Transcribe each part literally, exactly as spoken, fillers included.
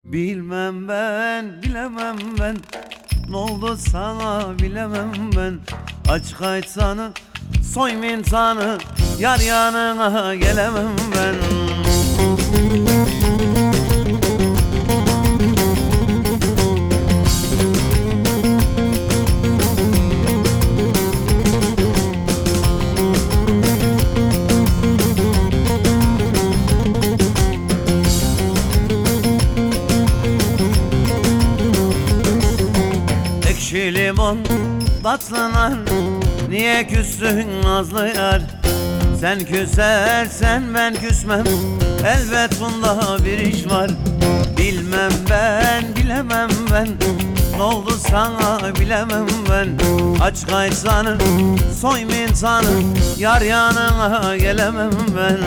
Bilmem ben, bilemem ben, ne oldu sana bilemem ben. Aç kayıtsanı, soy mintanı, yar yanına gelemem ben. Ekşi limon, tatlı nar, niye küstün nazlı yar? Sen küsersen ben küsmem, elbet bunda bir iş var. Bilmem ben, bilemem ben, ne oldu sana bilemem ben. Aç kayıtsanı, soy mintanı, yar yanına gelemem ben.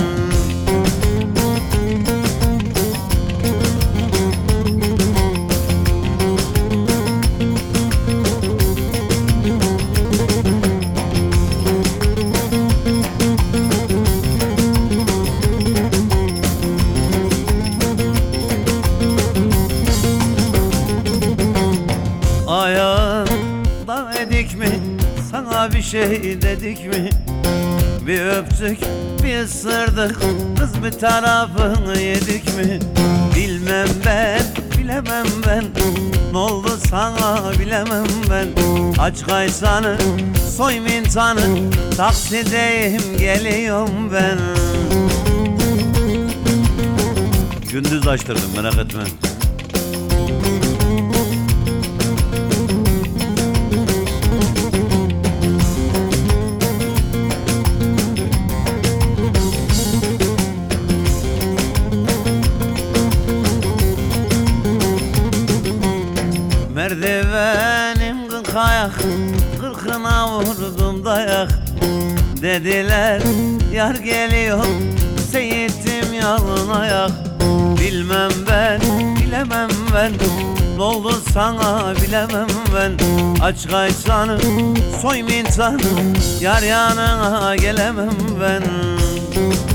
Ayağında edik mi, sana bir şey dedik mi? Bir öptük, bir ısırdık, kız bir tarafını yedik mi? Bilmem ben, bilemem ben, ne oldu sana bilemem ben. Aç kayıtsanı, soy mintanı, taksideyim geliyorum ben. Gündüz açtırdım, merak etme. Merdivenim kırk ayak, kırkına vurdum dayak. Dediler yar geliyor, seyittim yalın ayak. Bilmem ben, bilemem ben, ne oldu sana bilemem ben. Aç kayıtsanı, soy mintanı, yar yanına gelemem ben.